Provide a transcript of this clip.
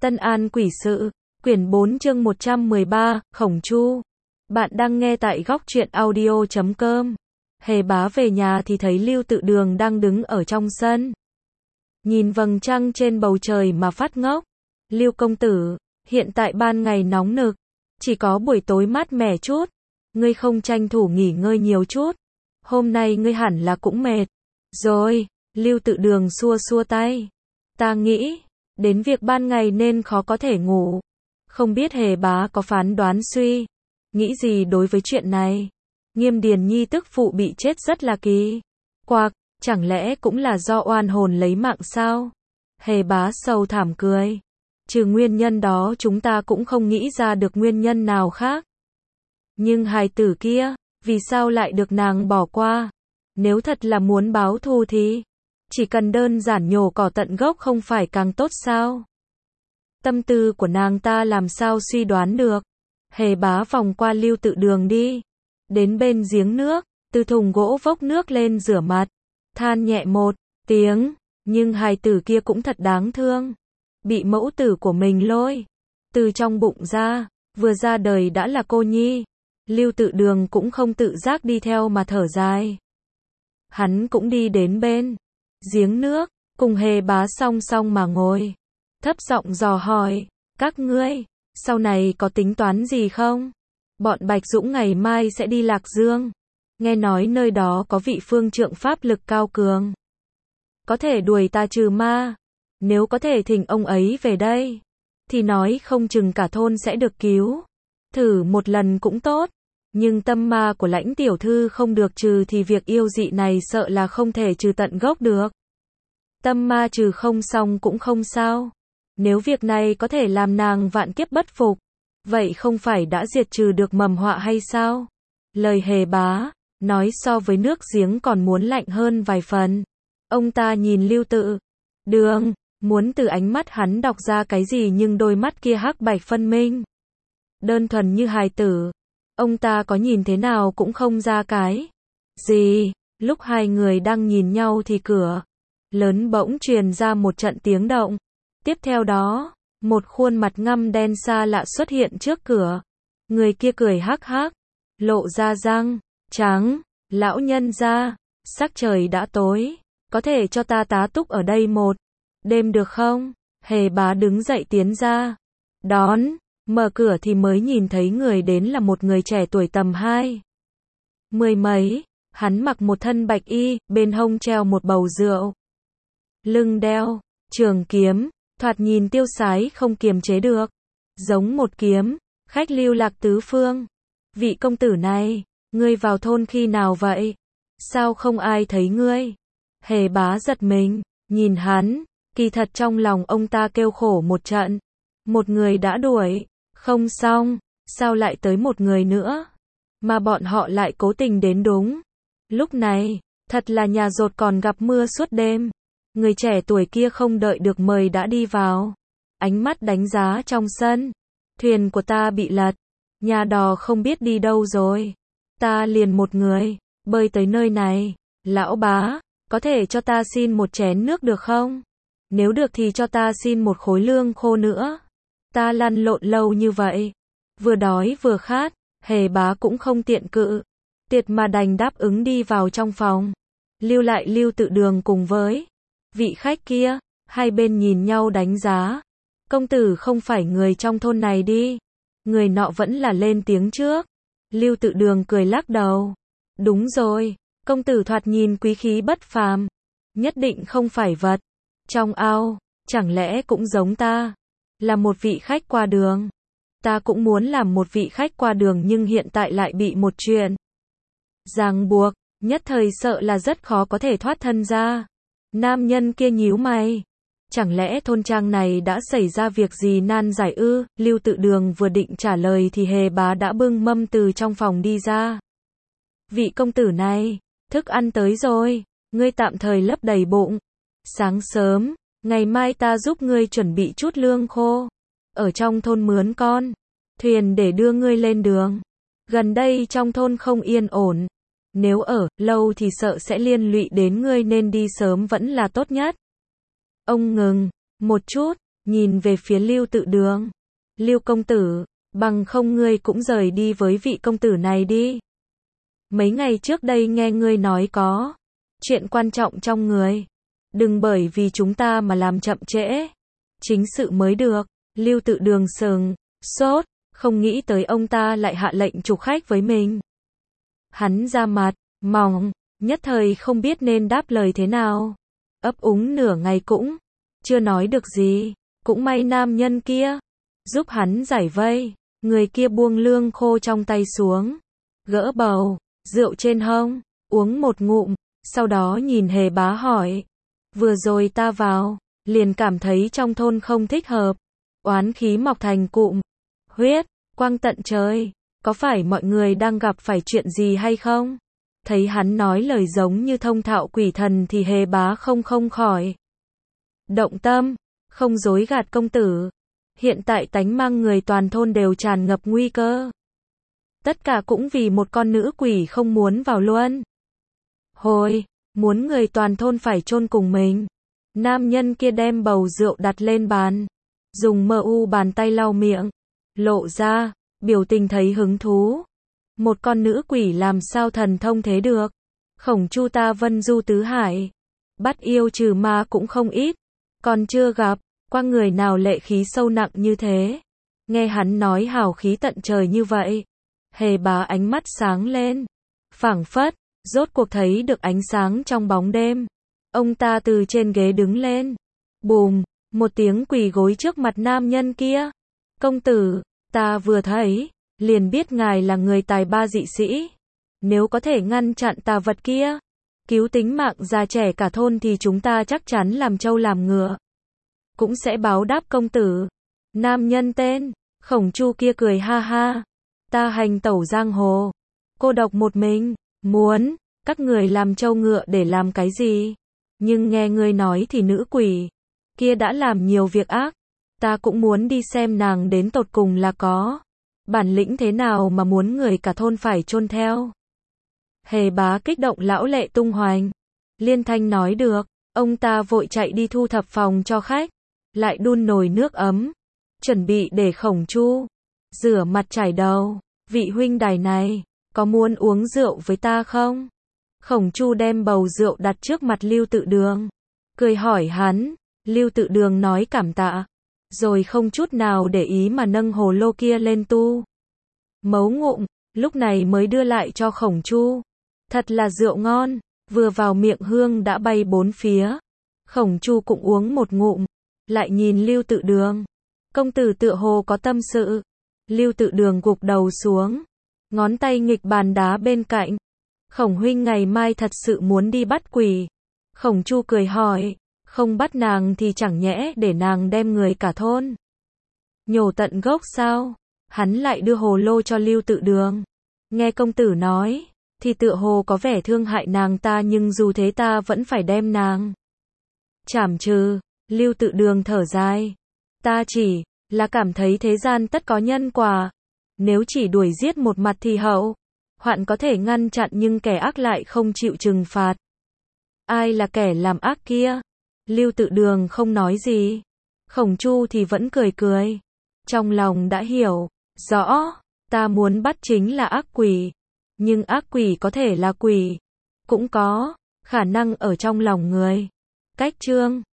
Tân An Quỷ Sự, quyển 4 chương 113, Khổng Chu. Bạn đang nghe tại góc truyện audio.com. Hề Bá về nhà thì thấy Lưu Tự Đường đang đứng ở trong sân. Nhìn vầng trăng trên bầu trời mà phát ngốc. Lưu công tử, hiện tại ban ngày nóng nực, chỉ có buổi tối mát mẻ chút. Ngươi không tranh thủ nghỉ ngơi nhiều chút. Hôm nay ngươi hẳn là cũng mệt. Rồi, Lưu Tự Đường xua xua tay. Ta nghĩ đến việc ban ngày nên khó có thể ngủ. Không biết Hề Bá có phán đoán suy nghĩ gì đối với chuyện này. Nghiêm Điền Nhi tức phụ bị chết rất là kỳ quặc, chẳng lẽ cũng là do oan hồn lấy mạng sao? Hề Bá sầu thảm cười. Trừ nguyên nhân đó chúng ta cũng không nghĩ ra được nguyên nhân nào khác. Nhưng hài tử kia, vì sao lại được nàng bỏ qua? Nếu thật là muốn báo thù thì chỉ cần đơn giản nhổ cỏ tận gốc không phải càng tốt sao? Tâm tư của nàng ta làm sao suy đoán được. Hề Bá vòng qua Lưu Tự Đường đi, đến bên giếng nước, từ thùng gỗ vốc nước lên rửa mặt, than nhẹ một tiếng, nhưng hài tử kia cũng thật đáng thương. Bị mẫu tử của mình lôi từ trong bụng ra, vừa ra đời đã là cô nhi. Lưu Tự Đường cũng không tự giác đi theo mà thở dài. Hắn cũng đi đến bên giếng nước, cùng Hề Bá song song mà ngồi, thấp giọng dò hỏi, các ngươi, sau này có tính toán gì không? Bọn Bạch Dũng ngày mai sẽ đi Lạc Dương. Nghe nói nơi đó có vị phương trượng pháp lực cao cường, có thể đuổi ta trừ ma. Nếu có thể thỉnh ông ấy về đây, thì nói không chừng cả thôn sẽ được cứu. Thử một lần cũng tốt. Nhưng tâm ma của Lãnh tiểu thư không được trừ thì việc yêu dị này sợ là không thể trừ tận gốc được. Tâm ma trừ không xong cũng không sao. Nếu việc này có thể làm nàng vạn kiếp bất phục, vậy không phải đã diệt trừ được mầm họa hay sao? Lời Hề Bá nói so với nước giếng còn muốn lạnh hơn vài phần. Ông ta nhìn Lưu Tự Đường, muốn từ ánh mắt hắn đọc ra cái gì nhưng đôi mắt kia hắc bạch phân minh, đơn thuần như hài tử. Ông ta có nhìn thế nào cũng không ra cái gì. Lúc hai người đang nhìn nhau thì cửa lớn bỗng truyền ra một trận tiếng động. Tiếp theo đó, một khuôn mặt ngăm đen xa lạ xuất hiện trước cửa. Người kia cười hắc hắc, lộ ra răng trắng. Lão nhân gia, sắc trời đã tối, có thể cho ta tá túc ở đây một đêm được không? Hề Bá đứng dậy tiến ra đón. Mở cửa thì mới nhìn thấy người đến là một người trẻ tuổi tầm 20 mấy. Hắn mặc một thân bạch y, bên hông treo một bầu rượu, lưng đeo trường kiếm, thoạt nhìn tiêu sái không kiềm chế được, giống một kiếm khách lưu lạc tứ phương. Vị công tử này, ngươi vào thôn khi nào vậy? Sao không ai thấy ngươi? Hề Bá giật mình, nhìn hắn, kỳ thật trong lòng ông ta kêu khổ một trận. Một người đã đuổi không xong, sao lại tới một người nữa? Mà bọn họ lại cố tình đến đúng lúc này, thật là nhà dột còn gặp mưa suốt đêm. Người trẻ tuổi kia không đợi được mời đã đi vào, ánh mắt đánh giá trong sân. Thuyền của ta bị lật, nhà đò không biết đi đâu rồi. Ta liền một người bơi tới nơi này. Lão Bá, có thể cho ta xin một chén nước được không? Nếu được thì cho ta xin một khối lương khô nữa. Ta lăn lộn lâu như vậy, vừa đói vừa khát. Hề Bá cũng không tiện cự tiệt mà đành đáp ứng đi vào trong phòng, lưu lại Lưu Tự Đường cùng với vị khách kia. Hai bên nhìn nhau đánh giá. Công tử không phải người trong thôn này đi? Người nọ vẫn là lên tiếng trước. Lưu Tự Đường cười lắc đầu. Đúng rồi, công tử thoạt nhìn quý khí bất phàm, nhất định không phải vật trong ao. Chẳng lẽ cũng giống ta, là một vị khách qua đường? Ta cũng muốn làm một vị khách qua đường nhưng hiện tại lại bị một chuyện ràng buộc, nhất thời sợ là rất khó có thể thoát thân ra. Nam nhân kia nhíu mày. Chẳng lẽ thôn trang này đã xảy ra việc gì nan giải ư? Lưu Tự Đường vừa định trả lời thì Hề Bá đã bưng mâm từ trong phòng đi ra. Vị công tử này, thức ăn tới rồi, ngươi tạm thời lấp đầy bụng. Sáng sớm, ngày mai ta giúp ngươi chuẩn bị chút lương khô, ở trong thôn mướn con thuyền để đưa ngươi lên đường. Gần đây trong thôn không yên ổn, nếu ở lâu thì sợ sẽ liên lụy đến ngươi nên đi sớm vẫn là tốt nhất. Ông ngừng một chút, nhìn về phía Lưu Tự Đường. Lưu công tử, bằng không ngươi cũng rời đi với vị công tử này đi. Mấy ngày trước đây nghe ngươi nói có chuyện quan trọng trong người. Đừng bởi vì chúng ta mà làm chậm trễ. Chính sự mới được. Lưu Tự Đường sừng sốt, không nghĩ tới ông ta lại hạ lệnh trục khách với mình. Hắn ra mặt mỏng, nhất thời không biết nên đáp lời thế nào. Ấp úng nửa ngày cũng chưa nói được gì. Cũng may nam nhân kia giúp hắn giải vây. Người kia buông lương khô trong tay xuống, gỡ bầu rượu trên hông, uống một ngụm, sau đó nhìn Hề Bá hỏi. Vừa rồi ta vào, liền cảm thấy trong thôn không thích hợp. Oán khí mọc thành cụm huyết, quang tận trời. Có phải mọi người đang gặp phải chuyện gì hay không? Thấy hắn nói lời giống như thông thạo quỷ thần thì Hề Bá không khỏi động tâm, không dối gạt công tử. Hiện tại tánh mang người toàn thôn đều tràn ngập nguy cơ. Tất cả cũng vì một con nữ quỷ không muốn vào luôn. Hồi, muốn người toàn thôn phải chôn cùng mình. Nam nhân kia đem bầu rượu đặt lên bàn, dùng bàn tay lau miệng, lộ ra biểu tình thấy hứng thú. Một con nữ quỷ làm sao thần thông thế được? Khổng Chu ta vân du tứ hải, bắt yêu trừ ma cũng không ít, còn chưa gặp qua người nào lệ khí sâu nặng như thế. Nghe hắn nói hào khí tận trời như vậy, Hề Bá ánh mắt sáng lên, phảng phất rốt cuộc thấy được ánh sáng trong bóng đêm. Ông ta từ trên ghế đứng lên, bùm, một tiếng quỳ gối trước mặt nam nhân kia. Công tử, ta vừa thấy liền biết ngài là người tài ba dị sĩ. Nếu có thể ngăn chặn tà vật kia, cứu tính mạng già trẻ cả thôn thì chúng ta chắc chắn làm trâu làm ngựa, cũng sẽ báo đáp công tử. Nam nhân tên Khổng Chu kia cười ha ha. Ta hành tẩu giang hồ, cô độc một mình, muốn các người làm trâu ngựa để làm cái gì? Nhưng nghe ngươi nói thì nữ quỷ kia đã làm nhiều việc ác. Ta cũng muốn đi xem nàng đến tột cùng là có bản lĩnh thế nào mà muốn người cả thôn phải chôn theo. Hề Bá kích động lão lệ tung hoành. Liên thanh nói được, ông ta vội chạy đi thu thập phòng cho khách, lại đun nồi nước ấm, chuẩn bị để Khổng Chu rửa mặt chải đầu. Vị huynh đài này, có muốn uống rượu với ta không? Khổng Chu đem bầu rượu đặt trước mặt Lưu Tự Đường, cười hỏi hắn. Lưu Tự Đường nói cảm tạ, rồi không chút nào để ý mà nâng hồ lô kia lên tu mấu ngụm, lúc này mới đưa lại cho Khổng Chu. Thật là rượu ngon, vừa vào miệng hương đã bay bốn phía. Khổng Chu cũng uống một ngụm, lại nhìn Lưu Tự Đường. Công tử tựa hồ có tâm sự. Lưu Tự Đường gục đầu xuống, ngón tay nghịch bàn đá bên cạnh. Khổng huynh ngày mai thật sự muốn đi bắt quỷ? Khổng Chu cười hỏi. Không bắt nàng thì chẳng nhẽ để nàng đem người cả thôn nhổ tận gốc sao? Hắn lại đưa hồ lô cho Lưu Tự Đường. Nghe công tử nói thì tựa hồ có vẻ thương hại nàng ta, nhưng dù thế ta vẫn phải đem nàng trảm trừ. Lưu Tự Đường thở dài. Ta chỉ là cảm thấy thế gian tất có nhân quả. Nếu chỉ đuổi giết một mặt thì hậu hoạn có thể ngăn chặn, nhưng kẻ ác lại không chịu trừng phạt. Ai là kẻ làm ác kia? Lưu Tự Đường không nói gì. Khổng Chu thì vẫn cười cười. Trong lòng đã hiểu rõ, ta muốn bắt chính là ác quỷ. Nhưng ác quỷ có thể là quỷ, cũng có khả năng ở trong lòng người. Cách chương